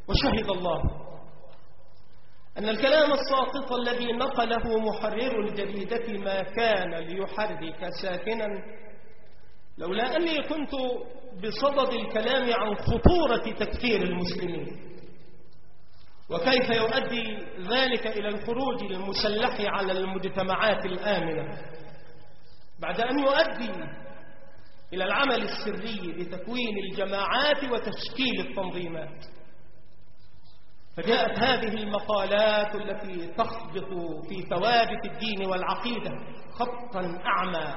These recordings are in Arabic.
وشهد الله أن الكلام الساقط الذي نقله محرر الجريدة ما كان ليحرك ساكنا، لولا أني كنت بصدد الكلام عن خطورة تكفير المسلمين وكيف يؤدي ذلك إلى الخروج المسلح على المجتمعات الآمنة، بعد أن يؤدي إلى العمل السري لتكوين الجماعات وتشكيل التنظيمات. فجاءت هذه المقالات التي تخبط في ثوابت الدين والعقيدة خطا أعمى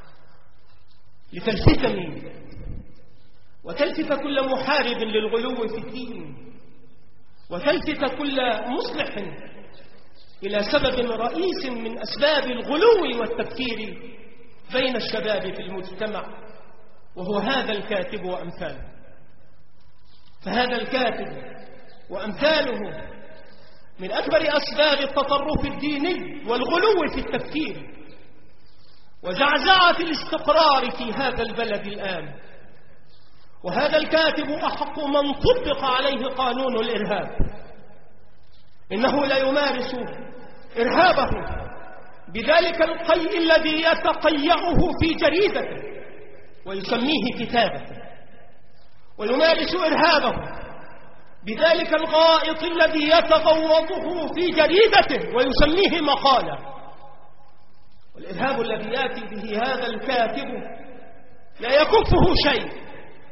لتلفتني وتلفت كل محارب للغلو في الدين، وتلفت كل مصلح إلى سبب رئيس من أسباب الغلو والتفكير بين الشباب في المجتمع، وهو هذا الكاتب وأمثاله. فهذا الكاتب وأمثاله من أكبر أسباب التطرف الديني والغلو في التفكير وزعزعة الاستقرار في هذا البلد الآن. وهذا الكاتب أحق من طبق عليه قانون الإرهاب. إنه لا يمارس إرهابه بذلك القيء الذي يتقيأه في جريدته ويسميه كتابة، ويمارس إرهابه بذلك الغائط الذي يتغوطه في جريدته ويسميه مقالة. والإرهاب الذي يأتي به هذا الكاتب لا يكفه شيء،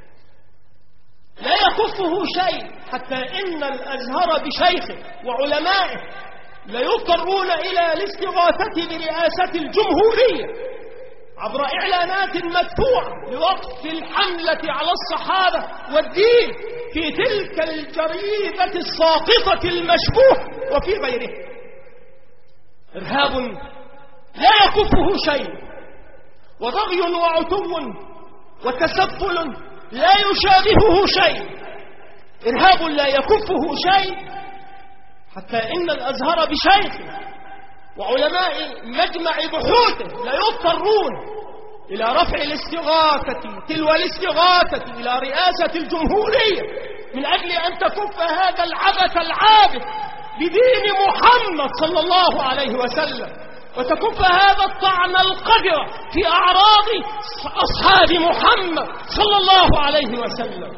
لا يكفه شيء، حتى إن الأزهر بشيخه وعلمائه لا يضطرون إلى الاستغاثة برئاسة الجمهورية عبر إعلانات مدفوعة لوقف الحملة على الصحابة والدين في تلك الجريدة الساقطة المشبوه وفي غيره. إرهاب لا يكفه شيء، وضغي وعتو وتسفل لا يشابهه شيء. إرهاب لا يكفه شيء، حتى إن الأزهر بشيخه وعلماء مجمع بحوثه لا يضطرون إلى رفع الاستغاثة تلو الاستغاثة إلى رئاسة الجمهورية من أجل أن تكف هذا العبث العابث بدين محمد صلى الله عليه وسلم، وتكف هذا الطعن القذر في أعراض أصحاب محمد صلى الله عليه وسلم.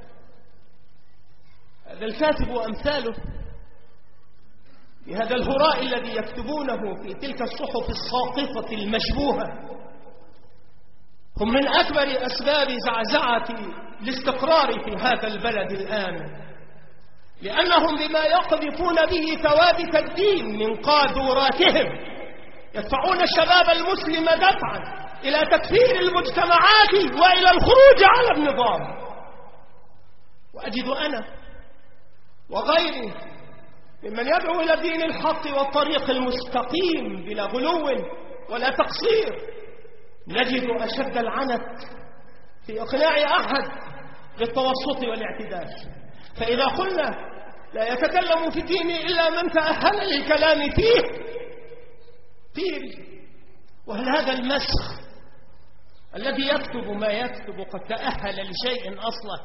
هذا الكاتب وأمثاله بهذا الهراء الذي يكتبونه في تلك الصحف الساقطة المشبوهة هم من أكبر أسباب زعزعة الاستقرار في هذا البلد الآمن، لأنهم بما يقذفون به ثوابت الدين من قاذوراتهم يدفعون الشباب المسلم دفعا إلى تكفير المجتمعات وإلى الخروج على النظام. وأجد أنا وغيري ممن يدعو إلى دين الحق والطريق المستقيم بلا غلو ولا تقصير نجد أشد العنت في إقناع أحد بالتوسط والاعتدال. فإذا قلنا لا يتكلم في الدين إلا من تأهل للكلام فيه قيل وهل هذا المسخ الذي يكتب ما يكتب قد تأهل لشيء أصلا؟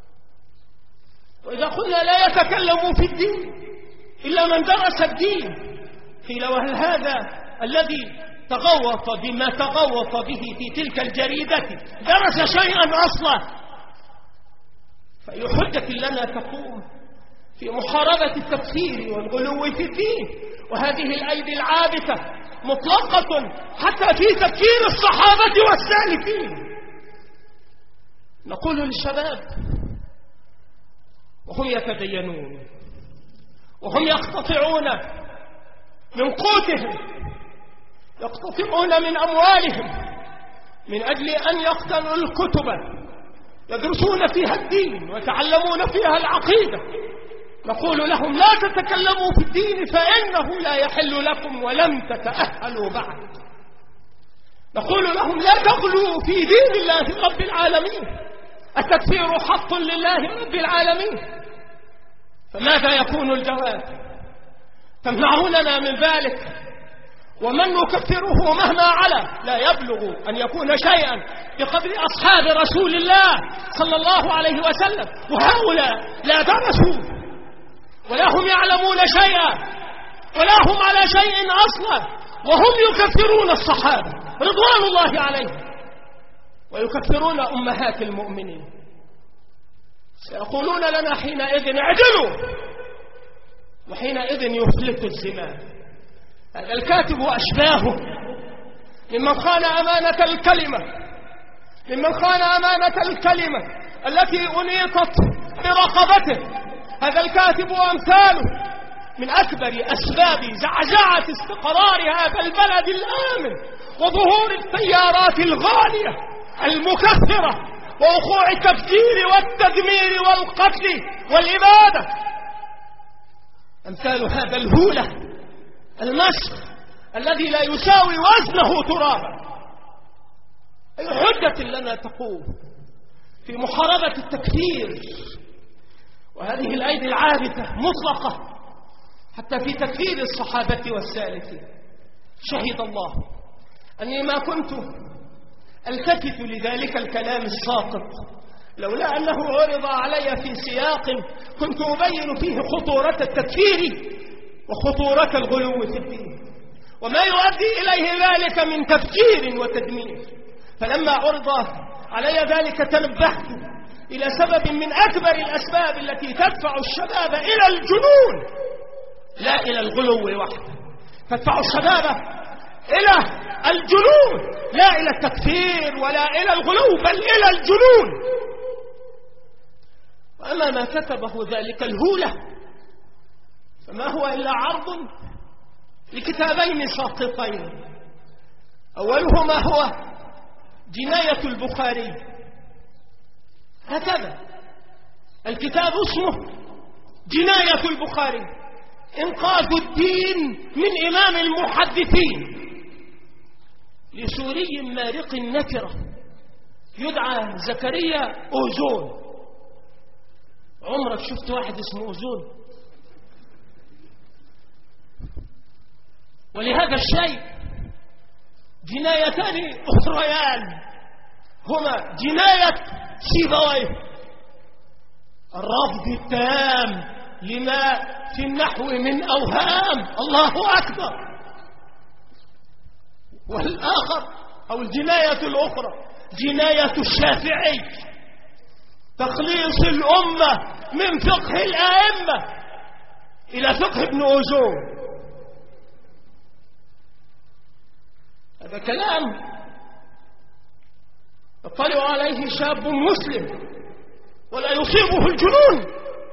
وإذا قلنا لا يتكلم في الدين إلا من درس الدين قيل وهل هذا الذي تغوط بما تغوط به في تلك الجريدة درس شيئا أصلا؟ فأي حجة لنا تقوم في محاربة التكفير والغلو في الدين وهذه الأيدي العابثة مطلقة حتى في تكفير الصحابة والسالفين؟ نقول للشباب وهم يتدينون وهم يقتطعون من قوتهم، يقتطعون من أموالهم من أجل أن يقتنوا الكتب يدرسون فيها الدين ويتعلمون فيها العقيدة، نقول لهم لا تتكلموا في الدين فإنه لا يحل لكم ولم تتأهلوا بعد. نقول لهم لا تغلوا في دين الله رب العالمين، التكفير حق لله رب العالمين. فماذا يكون الجواب؟ تمنعوننا من ذلك، ومن نكفره مهما علا لا يبلغ أن يكون شيئا بقدر أصحاب رسول الله صلى الله عليه وسلم، وهؤلاء لا درسوا ولا هم يعلمون شيئا ولا هم على شيء أصلا، وهم يكفرون الصحابة رضوان الله عليهم ويكفرون أمهات المؤمنين. سيقولون لنا حينئذ اعدلوا، وحينئذ يفلت الزمان. هذا الكاتب وأشباهه ممن خان أمانة الكلمة، ممن خان أمانة الكلمة التي أنيطت برقبته. هذا الكاتب وأمثاله من أكبر أسباب زعزعة استقرار هذا البلد الآمن وظهور التيارات الغالية المكثرة ووقوع التفجير والتدمير والقتل والإبادة. أمثال هذا الهولة المسخ الذي لا يساوي وزنه ترابا. أي حجة لنا تقوم في محاربة التكفير وهذه الأيدي العابثة مطلقة حتى في تكفير الصحابة والسالفين؟ شهد الله أني ما كنت التفت لذلك الكلام الساقط لولا أنه عرض علي في سياق كنت أبين فيه خطورة التكفير وخطورة الغلو في الدين وما يؤدي إليه ذلك من تفجير وتدمير. فلما عرض علي ذلك تنبهت إلى سبب من أكبر الأسباب التي تدفع الشباب إلى الجنون، لا إلى الغلو وحده، تدفع الشباب إلى الجنون لا إلى التكفير ولا إلى الغلو بل إلى الجنون. وأما ما كتبه ذلك الهولة فما هو إلا عرض لكتابين ساقطين. أولهما هو جناية البخاري، هكذا الكتاب اسمه جناية البخاري، إنقاذ الدين من إمام المحدثين لسوري مارق النكرة يدعى زكريا أوزون. عمرك شفت واحد اسمه أوزون؟ ولهذا الشيء جنايتان أخريان هما جناية سيبويه، الرفض التام لما في النحو من أوهام، الله أكبر، والآخر أو الجناية الأخرى جناية الشافعي، تخليص الأمة من فقه الآئمة إلى فقه ابن أوزون. هذا كلام يطلع عليه شاب مسلم ولا يصيبه الجنون.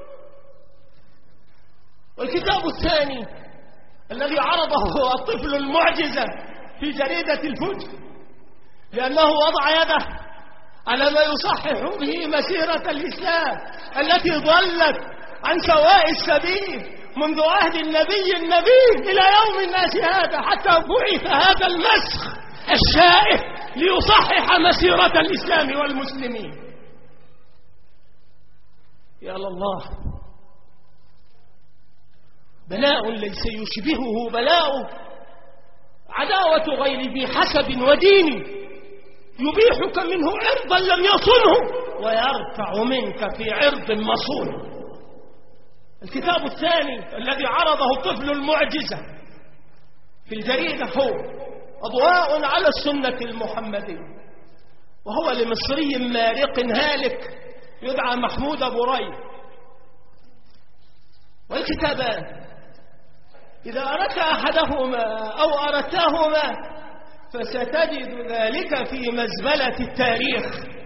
والكتاب الثاني الذي عرضه هو الطفل المعجزة في جريدة الفجر، لأنه وضع يده على ما يصحح به مسيرة الإسلام التي ضلت عن سواء السبيل منذ عهد النبي إلى يوم الناس هذا، حتى بعث هذا المسخ الشائع ليصحح مسيرة الإسلام والمسلمين. يا الله، بلاء ليس يشبهه بلاء عداوة غير ذي حسب ودين يبيحك منه عرضا لم يصنه ويرفع منك في عرض مصون. الكتاب الثاني الذي عرضه الطفل المعجزة في الجريدة هو أضواء على السنة المحمدية، وهو لمصري مارق هالك يدعى محمود أبو ري. والكتابان إذا أردت أحدهما أو أردتهما فستجد ذلك في مزبلة التاريخ